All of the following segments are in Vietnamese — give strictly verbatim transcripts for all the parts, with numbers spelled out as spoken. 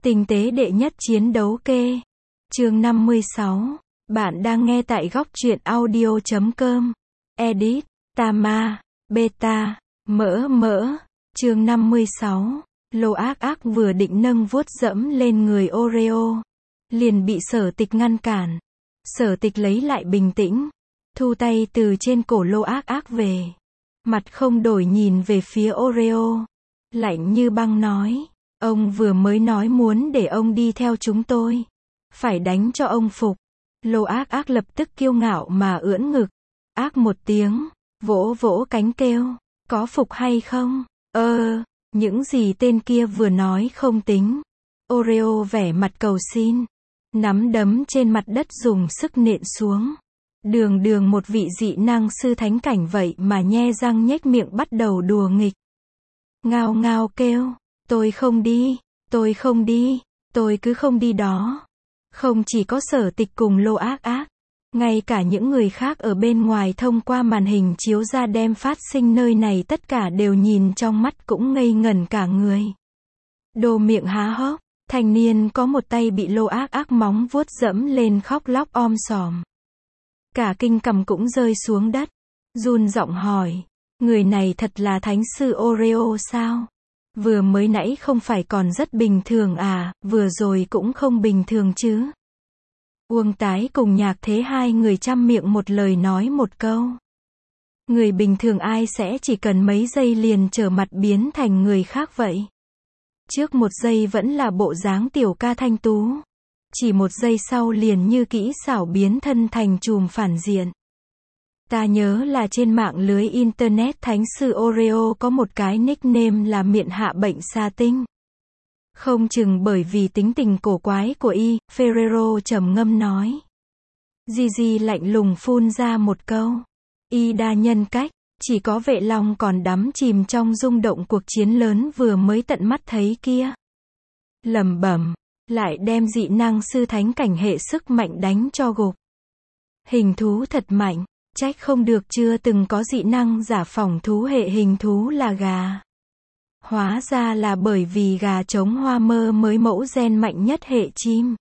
Tinh tế đệ nhất chiến đấu kê. Chương năm mươi sáu. Bạn đang nghe tại góc truyện audio chấm com. Edit. Tama. Beta. Mỡ mỡ. Chương năm mươi sáu. Lô Ác Ác vừa định nâng vuốt dẫm lên người Oreo, liền bị Sở Tịch ngăn cản. Sở Tịch lấy lại bình tĩnh, thu tay từ trên cổ Lô Ác Ác về. Mặt không đổi nhìn về phía Oreo, lạnh như băng nói, ông vừa mới nói muốn để ông đi theo chúng tôi, phải đánh cho ông phục. Lô Ác Ác lập tức kiêu ngạo mà ưỡn ngực, ác một tiếng, vỗ vỗ cánh kêu, có phục hay không? Ơ, những gì tên kia vừa nói không tính. Oreo vẻ mặt cầu xin, nắm đấm trên mặt đất dùng sức nện xuống. Đường đường một vị dị năng sư thánh cảnh vậy mà nhe răng nhếch miệng bắt đầu đùa nghịch. Ngao ngao kêu, tôi không đi, tôi không đi, tôi cứ không đi đó. Không chỉ có Sở Tịch cùng Lô Ác Ác, ngay cả những người khác ở bên ngoài thông qua màn hình chiếu ra đem phát sinh nơi này tất cả đều nhìn trong mắt cũng ngây ngẩn cả người. Đồ miệng há hốc, thanh niên có một tay bị Lô Ác Ác móng vuốt dẫm lên khóc lóc om sòm. Cả kinh cầm cũng rơi xuống đất, run giọng hỏi, người này thật là thánh sư Oreo sao? Vừa mới nãy không phải còn rất bình thường à, vừa rồi cũng không bình thường chứ. Uông Tái cùng Nhạc Thế hai người chăm miệng một lời nói một câu. Người bình thường ai sẽ chỉ cần mấy giây liền trở mặt biến thành người khác vậy? Trước một giây vẫn là bộ dáng tiểu ca thanh tú, chỉ một giây sau liền như kỹ xảo biến thân thành trùm phản diện. Ta nhớ là trên mạng lưới internet thánh sư Oreo có một cái nickname là miệng hạ bệnh sa tinh. Không chừng bởi vì tính tình cổ quái của y, Ferrero trầm ngâm nói. Gigi lạnh lùng phun ra một câu. Y đa nhân cách, chỉ có Vệ Long còn đắm chìm trong rung động cuộc chiến lớn vừa mới tận mắt thấy kia. Lẩm bẩm, lại đem dị năng sư thánh cảnh hệ sức mạnh đánh cho gục. Hình thú thật mạnh, trách không được chưa từng có dị năng giả phỏng thú hệ hình thú là gà. Hóa ra là bởi vì gà trống hoa mơ mới mẫu gen mạnh nhất hệ chim.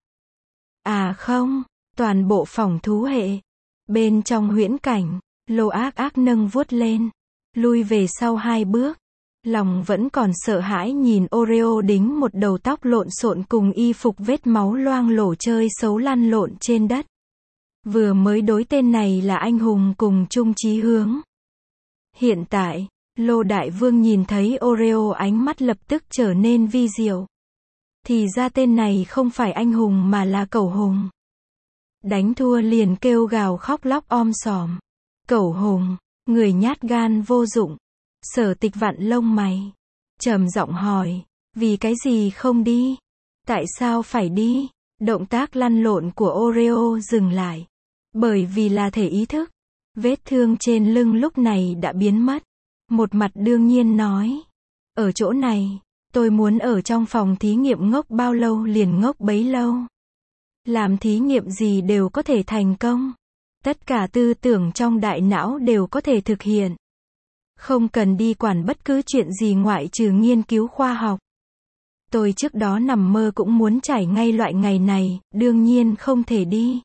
À không, toàn bộ phỏng thú hệ. Bên trong huyễn cảnh, Lô Ác Ác nâng vuốt lên, lui về sau hai bước. Lòng vẫn còn sợ hãi nhìn Oreo đính một đầu tóc lộn xộn cùng y phục vết máu loang lổ chơi xấu lăn lộn trên đất. Vừa mới đối tên này là anh hùng cùng chung chí hướng. Hiện tại, Lô Đại Vương nhìn thấy Oreo ánh mắt lập tức trở nên vi diệu. Thì ra tên này không phải anh hùng mà là cẩu hùng. Đánh thua liền kêu gào khóc lóc om sòm. Cẩu hùng, người nhát gan vô dụng. Sở Tịch vặn lông mày, trầm giọng hỏi, vì cái gì không đi? Tại sao phải đi? Động tác lăn lộn của Oreo dừng lại. Bởi vì là thể ý thức. Vết thương trên lưng lúc này đã biến mất. Một mặt đương nhiên nói, ở chỗ này, tôi muốn ở trong phòng thí nghiệm ngốc bao lâu liền ngốc bấy lâu. Làm thí nghiệm gì đều có thể thành công. Tất cả tư tưởng trong đại não đều có thể thực hiện. Không cần đi quản bất cứ chuyện gì ngoại trừ nghiên cứu khoa học. Tôi trước đó nằm mơ cũng muốn trải ngay loại ngày này, đương nhiên không thể đi.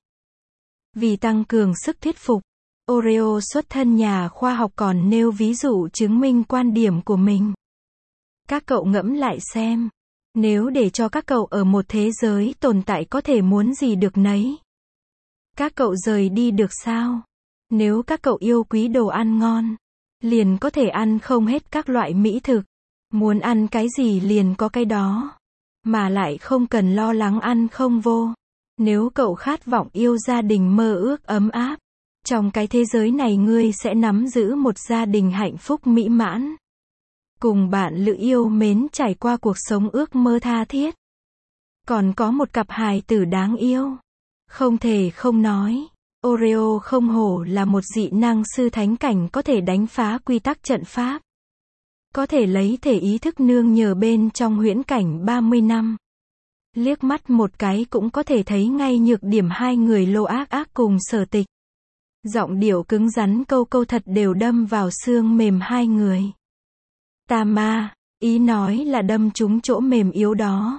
Vì tăng cường sức thuyết phục, Oreo xuất thân nhà khoa học còn nêu ví dụ chứng minh quan điểm của mình. Các cậu ngẫm lại xem, nếu để cho các cậu ở một thế giới tồn tại có thể muốn gì được nấy. Các cậu rời đi được sao? Nếu các cậu yêu quý đồ ăn ngon, liền có thể ăn không hết các loại mỹ thực. Muốn ăn cái gì liền có cái đó. Mà lại không cần lo lắng ăn không vô. Nếu cậu khát vọng yêu gia đình mơ ước ấm áp, trong cái thế giới này ngươi sẽ nắm giữ một gia đình hạnh phúc mỹ mãn. Cùng bạn lữ yêu mến trải qua cuộc sống ước mơ tha thiết. Còn có một cặp hài tử đáng yêu. Không thể không nói, Oreo không hổ là một dị năng sư thánh cảnh có thể đánh phá quy tắc trận pháp. Có thể lấy thể ý thức nương nhờ bên trong huyễn cảnh ba mươi năm. Liếc mắt một cái cũng có thể thấy ngay nhược điểm hai người Lô Ác Ác cùng Sở Tịch. Giọng điệu cứng rắn câu câu thật đều đâm vào xương mềm hai người. Tama, ý nói là đâm trúng chỗ mềm yếu đó.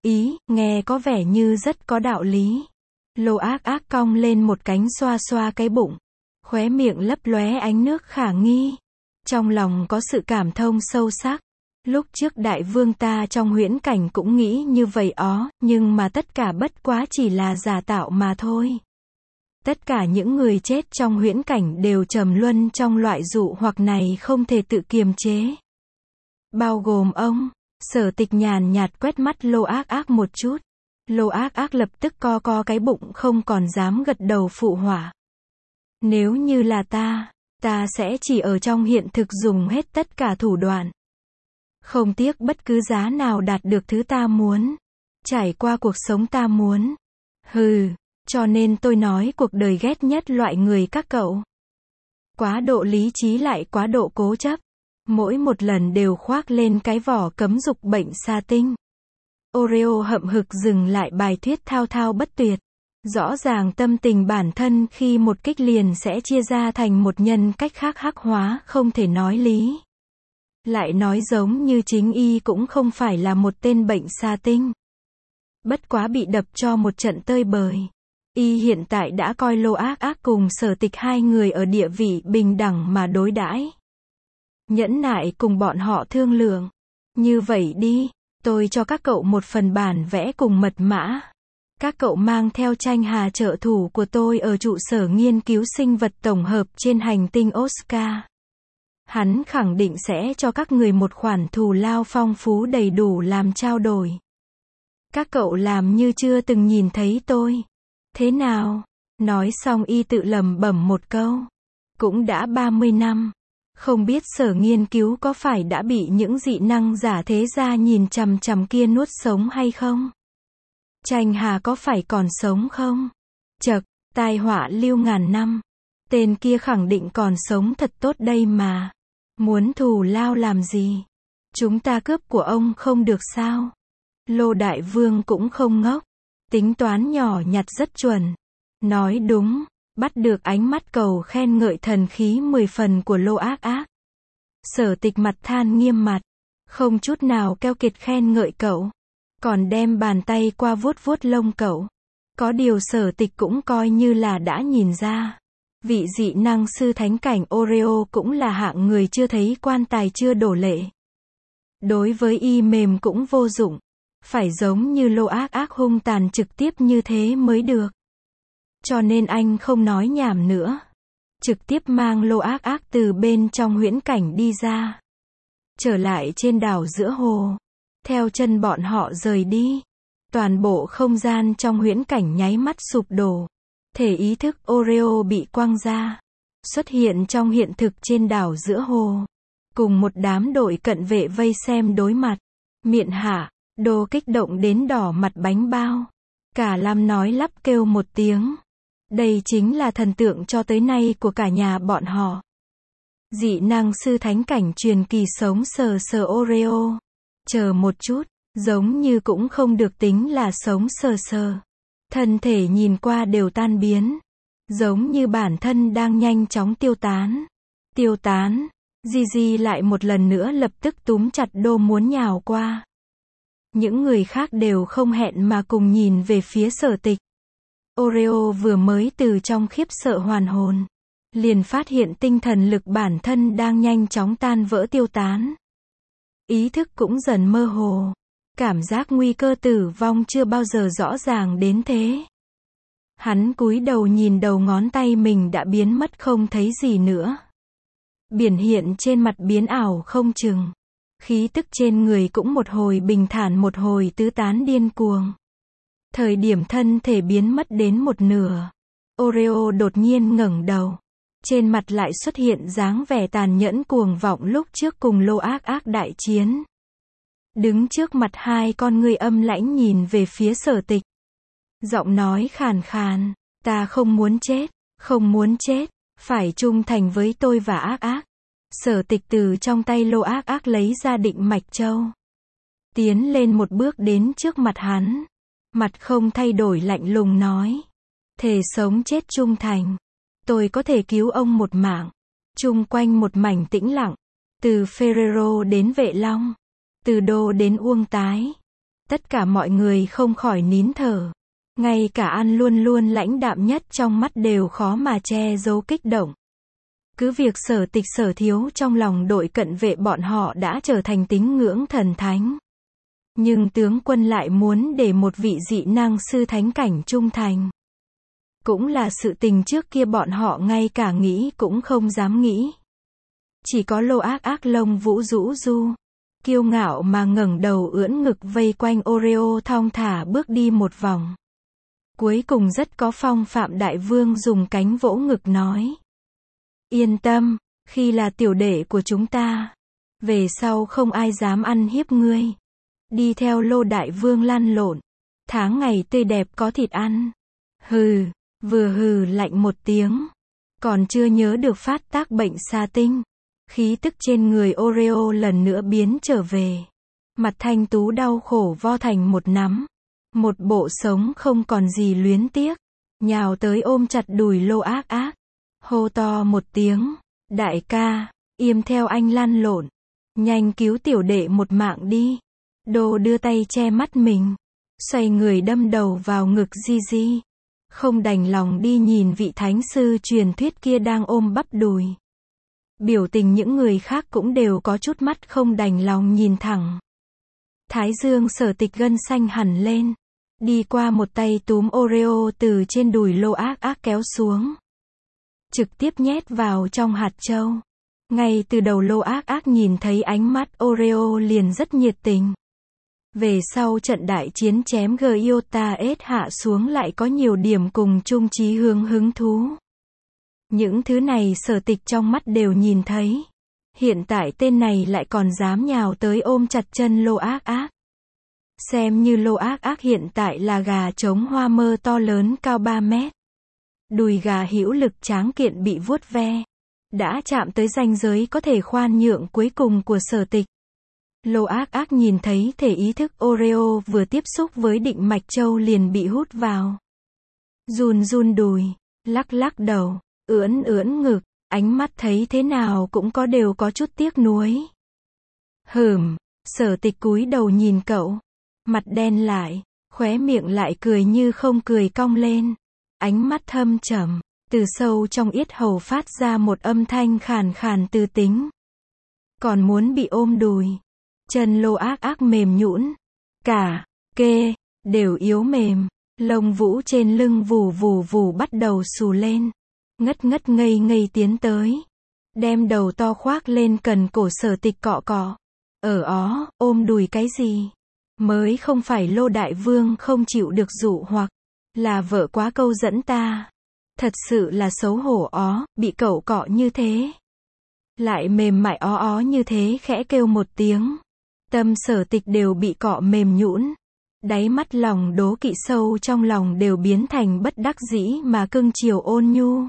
Ý, nghe có vẻ như rất có đạo lý. Lô Ác Ác cong lên một cánh xoa xoa cái bụng. Khóe miệng lấp lóe ánh nước khả nghi. Trong lòng có sự cảm thông sâu sắc. Lúc trước đại vương ta trong huyễn cảnh cũng nghĩ như vậy ó, nhưng mà tất cả bất quá chỉ là giả tạo mà thôi. Tất cả những người chết trong huyễn cảnh đều trầm luân trong loại dụ hoặc này không thể tự kiềm chế. Bao gồm ông. Sở Tịch nhàn nhạt quét mắt Lô Ác Ác một chút. Lô Ác Ác lập tức co co cái bụng không còn dám gật đầu phụ họa. Nếu như là ta, ta sẽ chỉ ở trong hiện thực dùng hết tất cả thủ đoạn. Không tiếc bất cứ giá nào đạt được thứ ta muốn. Trải qua cuộc sống ta muốn. Hừ, cho nên tôi nói cuộc đời ghét nhất loại người các cậu. Quá độ lý trí lại quá độ cố chấp. Mỗi một lần đều khoác lên cái vỏ cấm dục bệnh sa tinh. Oreo hậm hực dừng lại bài thuyết thao thao bất tuyệt. Rõ ràng tâm tình bản thân khi một kích liền sẽ chia ra thành một nhân cách khác hắc hóa, không thể nói lý. Lại nói giống như chính y cũng không phải là một tên bệnh sa tinh. Bất quá bị đập cho một trận tơi bời. Y hiện tại đã coi Lô Ác Ác cùng Sở Tịch hai người ở địa vị bình đẳng mà đối đãi. Nhẫn nại cùng bọn họ thương lượng. Như vậy đi, tôi cho các cậu một phần bản vẽ cùng mật mã. Các cậu mang theo tranh hà trợ thủ của tôi ở trụ sở nghiên cứu sinh vật tổng hợp trên hành tinh Oscar. Hắn khẳng định sẽ cho các người một khoản thù lao phong phú đầy đủ làm trao đổi. Các cậu làm như chưa từng nhìn thấy tôi. Thế nào? Nói xong y tự lẩm bẩm một câu. Cũng đã ba mươi năm. Không biết sở nghiên cứu có phải đã bị những dị năng giả thế gia nhìn chằm chằm kia nuốt sống hay không? Tranh Hà có phải còn sống không? Chậc, tai họa lưu ngàn năm. Tên kia khẳng định còn sống thật tốt đây mà. Muốn thù lao làm gì? Chúng ta cướp của ông không được sao? Lô Đại Vương cũng không ngốc. Tính toán nhỏ nhặt rất chuẩn. Nói đúng. Bắt được ánh mắt cầu khen ngợi thần khí mười phần của Lô Ác Ác. Sở Tịch mặt than nghiêm mặt. Không chút nào keo kiệt khen ngợi cậu. Còn đem bàn tay qua vuốt vuốt lông cậu. Có điều Sở Tịch cũng coi như là đã nhìn ra. Vị dị năng sư thánh cảnh Oreo cũng là hạng người chưa thấy quan tài chưa đổ lệ. Đối với y mềm cũng vô dụng. Phải giống như Lô Ác Ác hung tàn trực tiếp như thế mới được. Cho nên anh không nói nhảm nữa. Trực tiếp mang Lô Ác Ác từ bên trong huyễn cảnh đi ra. Trở lại trên đảo giữa hồ. Theo chân bọn họ rời đi. Toàn bộ không gian trong huyễn cảnh nháy mắt sụp đổ. Thể ý thức Oreo bị quăng ra. Xuất hiện trong hiện thực trên đảo giữa hồ. Cùng một đám đội cận vệ vây xem đối mặt. Miện Hạ, Đô kích động đến đỏ mặt bánh bao. Cả Lam nói lắp kêu một tiếng. Đây chính là thần tượng cho tới nay của cả nhà bọn họ. Dị năng sư thánh cảnh truyền kỳ sống sờ sờ Oreo. Chờ một chút, giống như cũng không được tính là sống sờ sờ. Thân thể nhìn qua đều tan biến. Giống như bản thân đang nhanh chóng tiêu tán. Tiêu tán. Gigi lại một lần nữa lập tức túm chặt Đô muốn nhào qua. Những người khác đều không hẹn mà cùng nhìn về phía Sở Tịch. Oreo vừa mới từ trong khiếp sợ hoàn hồn. Liền phát hiện tinh thần lực bản thân đang nhanh chóng tan vỡ tiêu tán. Ý thức cũng dần mơ hồ. Cảm giác nguy cơ tử vong chưa bao giờ rõ ràng đến thế. Hắn cúi đầu nhìn đầu ngón tay mình đã biến mất không thấy gì nữa. Biển hiện trên mặt biến ảo không chừng. Khí tức trên người cũng một hồi bình thản một hồi tứ tán điên cuồng. Thời điểm thân thể biến mất đến một nửa. Oreo đột nhiên ngẩng đầu. Trên mặt lại xuất hiện dáng vẻ tàn nhẫn cuồng vọng lúc trước cùng Lô Ác Ác đại chiến. Đứng trước mặt hai con người âm lãnh nhìn về phía Sở Tịch. Giọng nói khàn khàn. Ta không muốn chết, không muốn chết, phải trung thành với tôi và Ác Ác. Sở Tịch từ trong tay Lô Ác Ác lấy ra định mạch châu. Tiến lên một bước đến trước mặt hắn. Mặt không thay đổi lạnh lùng nói. Thề sống chết trung thành. Tôi có thể cứu ông một mạng. Chung quanh một mảnh tĩnh lặng. Từ Ferrero đến Vệ Long. Từ Đô đến Uông Tái. Tất cả mọi người không khỏi nín thở. Ngay cả An luôn luôn lãnh đạm nhất trong mắt đều khó mà che giấu kích động. Cứ việc Sở Tịch Sở thiếu trong lòng đội cận vệ bọn họ đã trở thành tín ngưỡng thần thánh. Nhưng tướng quân lại muốn để một vị dị năng sư thánh cảnh trung thành. Cũng là sự tình trước kia bọn họ ngay cả nghĩ cũng không dám nghĩ. Chỉ có Lô Ác Ác lông vũ rũ du, kiêu ngạo mà ngẩng đầu ưỡn ngực vây quanh Oreo thong thả bước đi một vòng. Cuối cùng rất có phong phạm đại vương dùng cánh vỗ ngực nói. Yên tâm, khi là tiểu đệ của chúng ta, về sau không ai dám ăn hiếp ngươi. Đi theo Lô đại vương lăn lộn, tháng ngày tươi đẹp có thịt ăn. Hừ, vừa hừ lạnh một tiếng, còn chưa nhớ được phát tác bệnh sa tinh. Khí tức trên người Oreo lần nữa biến trở về. Mặt thanh tú đau khổ vo thành một nắm. Một bộ sống không còn gì luyến tiếc. Nhào tới ôm chặt đùi Lô Ác Ác. Hô to một tiếng. Đại ca, im theo anh lăn lộn. Nhanh cứu tiểu đệ một mạng đi. Đô đưa tay che mắt mình. Xoay người đâm đầu vào ngực Di Di. Không đành lòng đi nhìn vị thánh sư truyền thuyết kia đang ôm bắp đùi. Biểu tình những người khác cũng đều có chút mắt không đành lòng nhìn thẳng. Thái dương Sở Tịch gân xanh hẳn lên. Đi qua một tay túm Oreo từ trên đùi Lô Ác Ác kéo xuống. Trực tiếp nhét vào trong hạt châu. Ngay từ đầu Lô Ác Ác nhìn thấy ánh mắt Oreo liền rất nhiệt tình. Về sau trận đại chiến chém Gyota S hạ xuống lại có nhiều điểm cùng chung chí hướng hứng thú. Những thứ này Sở Tịch trong mắt đều nhìn thấy. Hiện tại tên này lại còn dám nhào tới ôm chặt chân Lô Ác Ác. Xem như Lô Ác Ác hiện tại là gà trống hoa mơ to lớn cao ba mét. Đùi gà hữu lực tráng kiện bị vuốt ve. Đã chạm tới ranh giới có thể khoan nhượng cuối cùng của Sở Tịch. Lô Ác Ác nhìn thấy thể ý thức Oreo vừa tiếp xúc với định mạch châu liền bị hút vào. Run run đùi, lắc lắc đầu, ưỡn ưỡn ngực, ánh mắt thấy thế nào cũng có đều có chút tiếc nuối. Hửm, Sở Tịch cúi đầu nhìn cậu, mặt đen lại, khóe miệng lại cười như không cười cong lên, ánh mắt thâm trầm, từ sâu trong yết hầu phát ra một âm thanh khàn khàn tư tính. Còn muốn bị ôm đùi, chân Lô Ác Ác mềm nhũn, cả kê đều yếu mềm, lông vũ trên lưng vù vù vù bắt đầu xù lên. Ngất ngất ngây ngây tiến tới. Đem đầu to khoác lên cần cổ Sở Tịch cọ cọ. Ở ó, ôm đùi cái gì? Mới không phải Lô đại vương không chịu được dụ hoặc. Là vợ quá câu dẫn ta. Thật sự là xấu hổ ó, bị cậu cọ như thế. Lại mềm mại ó ó như thế khẽ kêu một tiếng. Tâm Sở Tịch đều bị cọ mềm nhũn. Đáy mắt lòng đố kỵ sâu trong lòng đều biến thành bất đắc dĩ mà cưng chiều ôn nhu.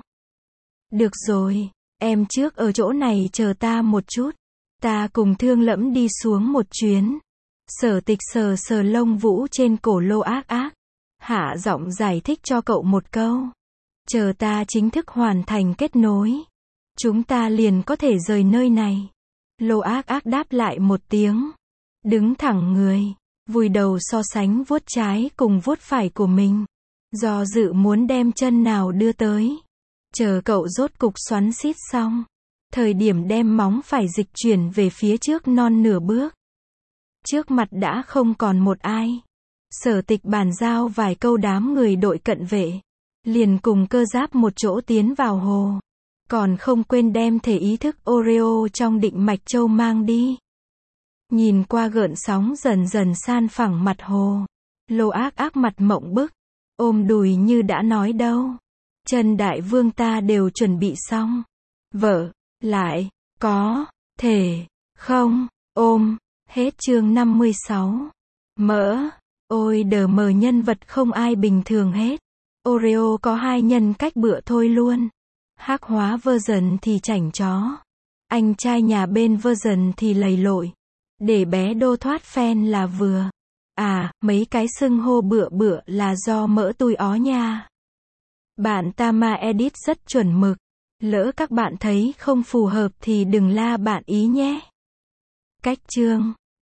Được rồi, em trước ở chỗ này chờ ta một chút. Ta cùng Thương Lẫm đi xuống một chuyến. Sở Tịch sờ sờ lông vũ trên cổ Lô Ác Ác. Hạ giọng giải thích cho cậu một câu. Chờ ta chính thức hoàn thành kết nối. Chúng ta liền có thể rời nơi này. Lô Ác Ác đáp lại một tiếng. Đứng thẳng người. Vùi đầu so sánh vuốt trái cùng vuốt phải của mình. Do dự muốn đem chân nào đưa tới. Chờ cậu rốt cục xoắn xít xong. Thời điểm đem móng phải dịch chuyển về phía trước non nửa bước. Trước mặt đã không còn một ai. Sở Tịch bàn giao vài câu đám người đội cận vệ. Liền cùng cơ giáp một chỗ tiến vào hồ. Còn không quên đem thể ý thức Oreo trong định mạch châu mang đi. Nhìn qua gợn sóng dần dần san phẳng mặt hồ. Lô Ác Ác mặt mộng bức. Ôm đùi như đã nói đâu. Chân đại vương ta đều chuẩn bị xong. Vợ, lại, có, thể, không, ôm. Hết chương năm mươi sáu. Mỡ, ôi đờ mờ nhân vật không ai bình thường hết. Oreo có hai nhân cách bựa thôi luôn. Hắc hóa version thì chảnh chó. Anh trai nhà bên version thì lầy lội. Để bé đô thoát fan là vừa. À, mấy cái xưng hô bựa bựa là do mỡ tui ó nha. Bạn Tama edit rất chuẩn mực. Lỡ các bạn thấy không phù hợp thì đừng la bạn ý nhé. Cách chương